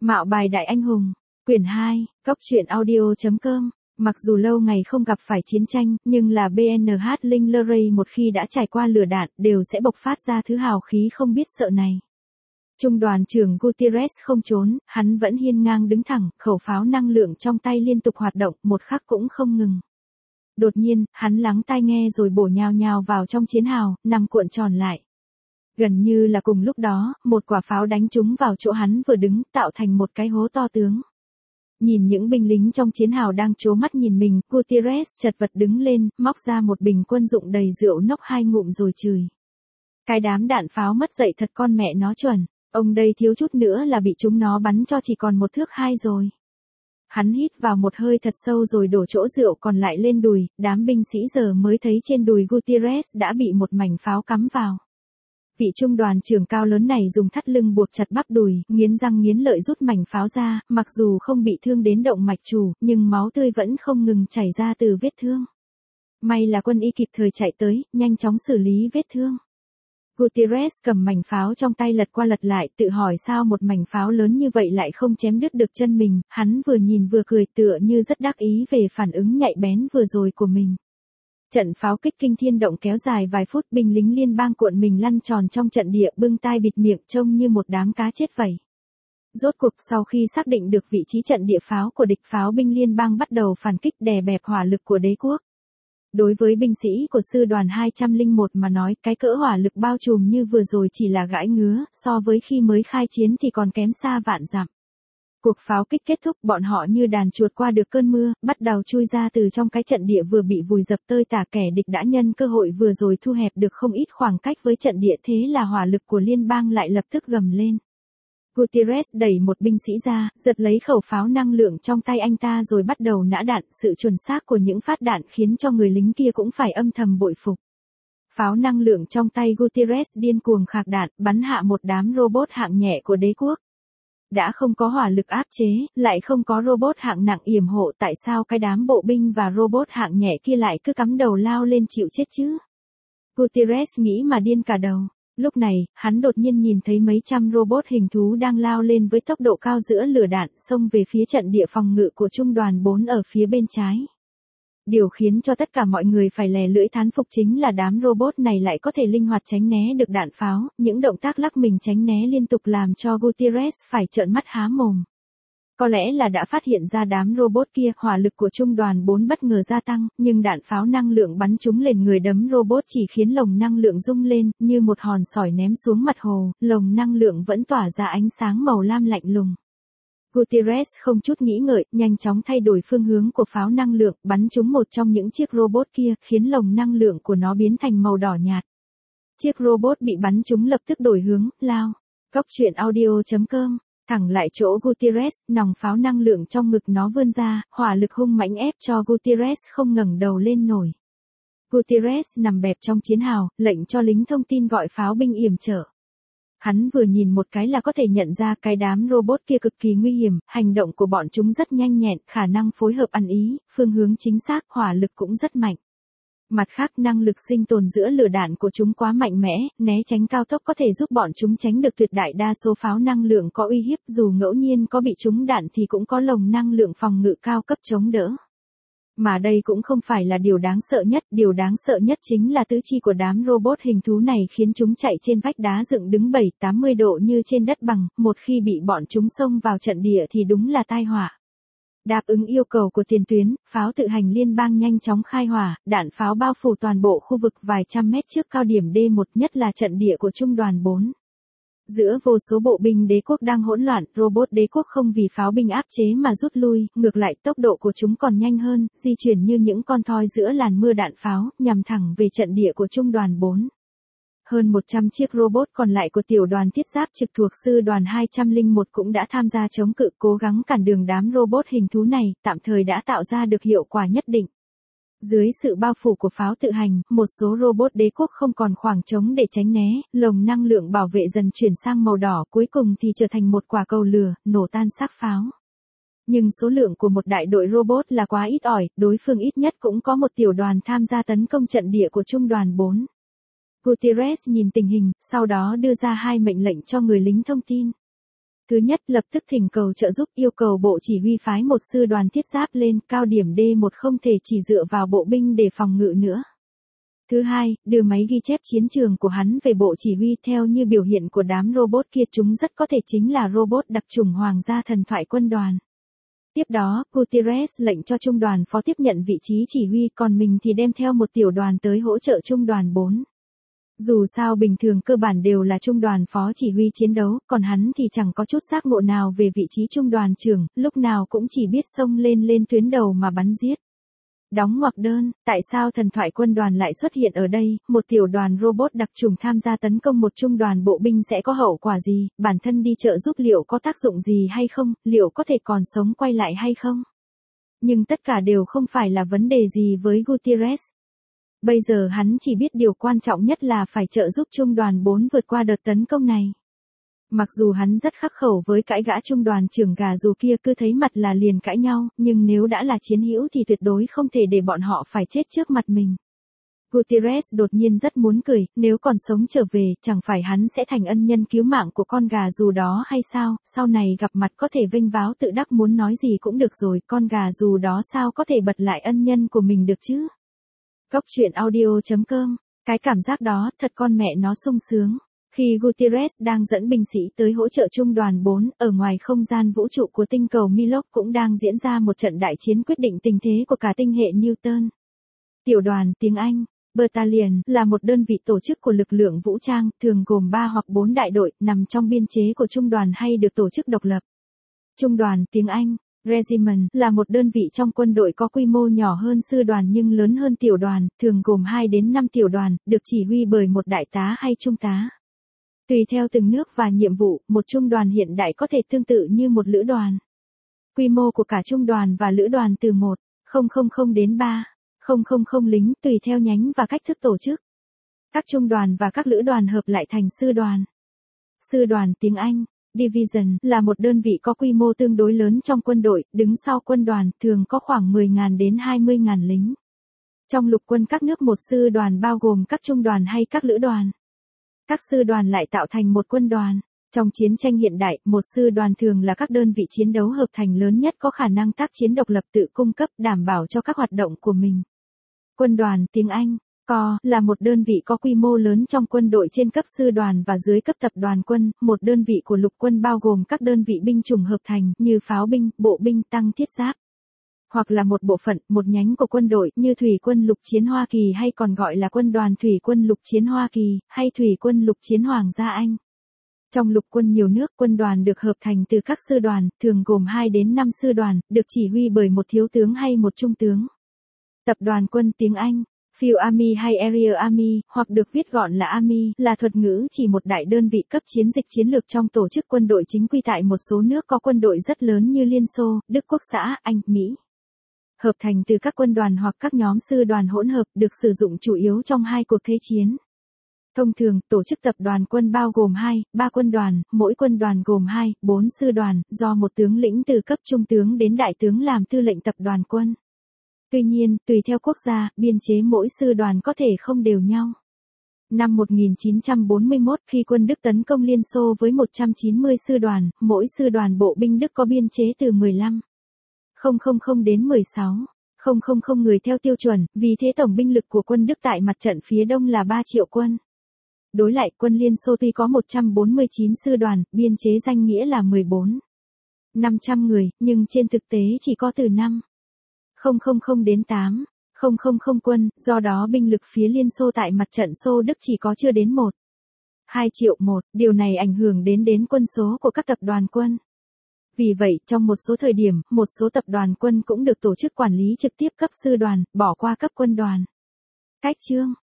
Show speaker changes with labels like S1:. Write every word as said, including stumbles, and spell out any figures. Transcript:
S1: Mạo bài đại anh hùng, quyển hai, cốc truyện audio chấm com. Mặc dù lâu ngày không gặp phải chiến tranh, nhưng là bê en hát Lingerie một khi đã trải qua lửa đạn, đều sẽ bộc phát ra thứ hào khí không biết sợ này. Trung đoàn trưởng Gutierrez không trốn, hắn vẫn hiên ngang đứng thẳng, khẩu pháo năng lượng trong tay liên tục hoạt động, một khắc cũng không ngừng. Đột nhiên, hắn lắng tai nghe rồi bổ nhào nhào vào trong chiến hào, nằm cuộn tròn lại. Gần như là cùng lúc đó, một quả pháo đánh trúng vào chỗ hắn vừa đứng, tạo thành một cái hố to tướng. Nhìn những binh lính trong chiến hào đang trố mắt nhìn mình, Gutierrez chật vật đứng lên, móc ra một bình quân dụng đầy rượu nốc hai ngụm rồi chửi. Cái đám đạn pháo mất dạy thật con mẹ nó chuẩn, ông đây thiếu chút nữa là bị chúng nó bắn cho chỉ còn một thước hai rồi. Hắn hít vào một hơi thật sâu rồi đổ chỗ rượu còn lại lên đùi, đám binh sĩ giờ mới thấy trên đùi Gutierrez đã bị một mảnh pháo cắm vào. Vị trung đoàn trưởng cao lớn này dùng thắt lưng buộc chặt bắp đùi, nghiến răng nghiến lợi rút mảnh pháo ra, mặc dù không bị thương đến động mạch chủ, nhưng máu tươi vẫn không ngừng chảy ra từ vết thương. May là quân y kịp thời chạy tới, nhanh chóng xử lý vết thương. Gutierrez cầm mảnh pháo trong tay lật qua lật lại, tự hỏi sao một mảnh pháo lớn như vậy lại không chém đứt được chân mình, hắn vừa nhìn vừa cười tựa như rất đắc ý về phản ứng nhạy bén vừa rồi của mình. Trận pháo kích kinh thiên động kéo dài vài phút, binh lính liên bang cuộn mình lăn tròn trong trận địa, bưng tai bịt miệng trông như một đám cá chết vậy. Rốt cuộc sau khi xác định được vị trí trận địa pháo của địch, pháo binh liên bang bắt đầu phản kích đè bẹp hỏa lực của đế quốc. Đối với binh sĩ của sư đoàn hai trăm lẻ một mà nói, cái cỡ hỏa lực bao trùm như vừa rồi chỉ là gãi ngứa, so với khi mới khai chiến thì còn kém xa vạn dặm. Cuộc pháo kích kết thúc, bọn họ như đàn chuột qua được cơn mưa, bắt đầu chui ra từ trong cái trận địa vừa bị vùi dập tơi tả. Kẻ địch đã nhân cơ hội vừa rồi thu hẹp được không ít khoảng cách với trận địa, thế là hỏa lực của liên bang lại lập tức gầm lên. Gutierrez đẩy một binh sĩ ra, giật lấy khẩu pháo năng lượng trong tay anh ta rồi bắt đầu nã đạn. Sự chuẩn xác của những phát đạn khiến cho người lính kia cũng phải âm thầm bội phục. Pháo năng lượng trong tay Gutierrez điên cuồng khạc đạn, bắn hạ một đám robot hạng nhẹ của đế quốc. Đã không có hỏa lực áp chế, lại không có robot hạng nặng yểm hộ, tại sao cái đám bộ binh và robot hạng nhẹ kia lại cứ cắm đầu lao lên chịu chết chứ? Gutierrez nghĩ mà điên cả đầu. Lúc này, hắn đột nhiên nhìn thấy mấy trăm robot hình thú đang lao lên với tốc độ cao giữa lửa đạn, xông về phía trận địa phòng ngự của trung đoàn bốn ở phía bên trái. Điều khiến cho tất cả mọi người phải lè lưỡi thán phục chính là đám robot này lại có thể linh hoạt tránh né được đạn pháo, những động tác lắc mình tránh né liên tục làm cho Gutierrez phải trợn mắt há mồm. Có lẽ là đã phát hiện ra đám robot kia, hỏa lực của trung đoàn bốn bất ngờ gia tăng, nhưng đạn pháo năng lượng bắn trúng lên người đấm robot chỉ khiến lồng năng lượng rung lên, như một hòn sỏi ném xuống mặt hồ, lồng năng lượng vẫn tỏa ra ánh sáng màu lam lạnh lùng. Gutierrez không chút nghĩ ngợi, nhanh chóng thay đổi phương hướng của pháo năng lượng, bắn trúng một trong những chiếc robot kia, khiến lồng năng lượng của nó biến thành màu đỏ nhạt. Chiếc robot bị bắn trúng lập tức đổi hướng, lao. Cốc truyện audio chấm com. Thẳng lại chỗ Gutierrez, nòng pháo năng lượng trong ngực nó vươn ra, hỏa lực hung mãnh ép cho Gutierrez không ngẩng đầu lên nổi. Gutierrez nằm bẹp trong chiến hào, lệnh cho lính thông tin gọi pháo binh yểm trợ. Hắn vừa nhìn một cái là có thể nhận ra cái đám robot kia cực kỳ nguy hiểm, hành động của bọn chúng rất nhanh nhẹn, khả năng phối hợp ăn ý, phương hướng chính xác, hỏa lực cũng rất mạnh. Mặt khác, năng lực sinh tồn giữa lửa đạn của chúng quá mạnh mẽ, né tránh cao tốc có thể giúp bọn chúng tránh được tuyệt đại đa số pháo năng lượng có uy hiếp, dù ngẫu nhiên có bị trúng đạn thì cũng có lồng năng lượng phòng ngự cao cấp chống đỡ. Mà đây cũng không phải là điều đáng sợ nhất, điều đáng sợ nhất chính là tứ chi của đám robot hình thú này khiến chúng chạy trên vách đá dựng đứng bảy tám mươi độ như trên đất bằng, một khi bị bọn chúng xông vào trận địa thì đúng là tai họa. Đáp ứng yêu cầu của tiền tuyến, pháo tự hành liên bang nhanh chóng khai hỏa, đạn pháo bao phủ toàn bộ khu vực vài trăm mét trước cao điểm D một, nhất là trận địa của trung đoàn bốn. Giữa vô số bộ binh đế quốc đang hỗn loạn, robot đế quốc không vì pháo binh áp chế mà rút lui, ngược lại tốc độ của chúng còn nhanh hơn, di chuyển như những con thoi giữa làn mưa đạn pháo, nhằm thẳng về trận địa của trung đoàn bốn. Hơn một trăm chiếc robot còn lại của tiểu đoàn thiết giáp trực thuộc sư đoàn hai trăm lẻ một cũng đã tham gia chống cự, cố gắng cản đường đám robot hình thú này, tạm thời đã tạo ra được hiệu quả nhất định. Dưới sự bao phủ của pháo tự hành, một số robot đế quốc không còn khoảng trống để tránh né, lồng năng lượng bảo vệ dần chuyển sang màu đỏ, cuối cùng thì trở thành một quả cầu lửa, nổ tan xác pháo. Nhưng số lượng của một đại đội robot là quá ít ỏi, đối phương ít nhất cũng có một tiểu đoàn tham gia tấn công trận địa của trung đoàn bốn. Gutierrez nhìn tình hình, sau đó đưa ra hai mệnh lệnh cho người lính thông tin. Thứ nhất, lập tức thỉnh cầu trợ giúp, yêu cầu bộ chỉ huy phái một sư đoàn thiết giáp lên, cao điểm D một không thể chỉ dựa vào bộ binh để phòng ngự nữa. Thứ hai, đưa máy ghi chép chiến trường của hắn về bộ chỉ huy theo như biểu hiện của đám robot kia, chúng rất có thể chính là robot đặc chủng hoàng gia thần thoại quân đoàn. Tiếp đó, Gutierrez lệnh cho trung đoàn phó tiếp nhận vị trí chỉ huy, còn mình thì đem theo một tiểu đoàn tới hỗ trợ trung đoàn bốn. Dù sao bình thường cơ bản đều là trung đoàn phó chỉ huy chiến đấu, còn hắn thì chẳng có chút giác ngộ nào về vị trí trung đoàn trưởng, lúc nào cũng chỉ biết xông lên lên tuyến đầu mà bắn giết. Đóng ngoặc đơn, tại sao thần thoại quân đoàn lại xuất hiện ở đây, một tiểu đoàn robot đặc trùng tham gia tấn công một trung đoàn bộ binh sẽ có hậu quả gì, bản thân đi trợ giúp liệu có tác dụng gì hay không, liệu có thể còn sống quay lại hay không? Nhưng tất cả đều không phải là vấn đề gì với Gutierrez. Bây giờ hắn chỉ biết điều quan trọng nhất là phải trợ giúp trung đoàn bốn vượt qua đợt tấn công này. Mặc dù hắn rất khắc khẩu với cãi gã trung đoàn trưởng gà dù kia, cứ thấy mặt là liền cãi nhau, nhưng nếu đã là chiến hữu thì tuyệt đối không thể để bọn họ phải chết trước mặt mình. Gutierrez đột nhiên rất muốn cười, nếu còn sống trở về, chẳng phải hắn sẽ thành ân nhân cứu mạng của con gà dù đó hay sao, sau này gặp mặt có thể vênh váo tự đắc muốn nói gì cũng được rồi, con gà dù đó sao có thể bật lại ân nhân của mình được chứ. Góc truyện audio chấm com, cái cảm giác đó, thật con mẹ nó sung sướng. Khi Gutierrez đang dẫn binh sĩ tới hỗ trợ trung đoàn bốn, ở ngoài không gian vũ trụ của tinh cầu Milok cũng đang diễn ra một trận đại chiến quyết định tình thế của cả tinh hệ Newton. Tiểu đoàn tiếng Anh, Battalion, là một đơn vị tổ chức của lực lượng vũ trang, thường gồm ba hoặc bốn đại đội, nằm trong biên chế của trung đoàn hay được tổ chức độc lập. Trung đoàn tiếng Anh, Regiment, là một đơn vị trong quân đội có quy mô nhỏ hơn sư đoàn nhưng lớn hơn tiểu đoàn, thường gồm hai đến năm tiểu đoàn, được chỉ huy bởi một đại tá hay trung tá. Tùy theo từng nước và nhiệm vụ, một trung đoàn hiện đại có thể tương tự như một lữ đoàn. Quy mô của cả trung đoàn và lữ đoàn từ một nghìn đến ba nghìn lính tùy theo nhánh và cách thức tổ chức. Các trung đoàn và các lữ đoàn hợp lại thành sư đoàn. Sư đoàn tiếng Anh, Division, là một đơn vị có quy mô tương đối lớn trong quân đội, đứng sau quân đoàn, thường có khoảng mười nghìn đến hai mươi nghìn lính. Trong lục quân các nước, một sư đoàn bao gồm các trung đoàn hay các lữ đoàn. Các sư đoàn lại tạo thành một quân đoàn. Trong chiến tranh hiện đại, một sư đoàn thường là các đơn vị chiến đấu hợp thành lớn nhất có khả năng tác chiến độc lập tự cung cấp đảm bảo cho các hoạt động của mình. Quân đoàn tiếng Anh, Corps, là một đơn vị có quy mô lớn trong quân đội trên cấp sư đoàn và dưới cấp tập đoàn quân, một đơn vị của lục quân bao gồm các đơn vị binh chủng hợp thành như pháo binh, bộ binh, tăng thiết giáp. Hoặc là một bộ phận, một nhánh của quân đội như Thủy quân lục chiến Hoa Kỳ hay còn gọi là quân đoàn Thủy quân lục chiến Hoa Kỳ, hay Thủy quân lục chiến Hoàng gia Anh. Trong lục quân nhiều nước, quân đoàn được hợp thành từ các sư đoàn, thường gồm hai đến năm sư đoàn, được chỉ huy bởi một thiếu tướng hay một trung tướng. Tập đoàn quân tiếng Anh, Field Army hay Area Army, hoặc được viết gọn là Army, là thuật ngữ chỉ một đại đơn vị cấp chiến dịch chiến lược trong tổ chức quân đội chính quy tại một số nước có quân đội rất lớn như Liên Xô, Đức Quốc xã, Anh, Mỹ. Hợp thành từ các quân đoàn hoặc các nhóm sư đoàn hỗn hợp, được sử dụng chủ yếu trong hai cuộc thế chiến. Thông thường, tổ chức tập đoàn quân bao gồm hai, ba quân đoàn, mỗi quân đoàn gồm hai, bốn sư đoàn, do một tướng lĩnh từ cấp trung tướng đến đại tướng làm tư lệnh tập đoàn quân. Tuy nhiên, tùy theo quốc gia, biên chế mỗi sư đoàn có thể không đều nhau. Năm một nghìn chín trăm bốn mươi mốt, khi quân Đức tấn công Liên Xô với một trăm chín mươi sư đoàn, mỗi sư đoàn bộ binh Đức có biên chế từ mười lăm nghìn đến mười sáu nghìn người theo tiêu chuẩn, vì thế tổng binh lực của quân Đức tại mặt trận phía đông là ba triệu quân. Đối lại, quân Liên Xô tuy có một trăm bốn mươi chín sư đoàn, biên chế danh nghĩa là mười bốn nghìn năm trăm người, nhưng trên thực tế chỉ có từ năm nghìn đến tám nghìn quân, do đó binh lực phía Liên Xô tại mặt trận Xô Đức chỉ có chưa đến một phẩy hai triệu một, điều này ảnh hưởng đến đến quân số của các tập đoàn quân. Vì vậy, trong một số thời điểm, một số tập đoàn quân cũng được tổ chức quản lý trực tiếp cấp sư đoàn, bỏ qua cấp quân đoàn. Cách chương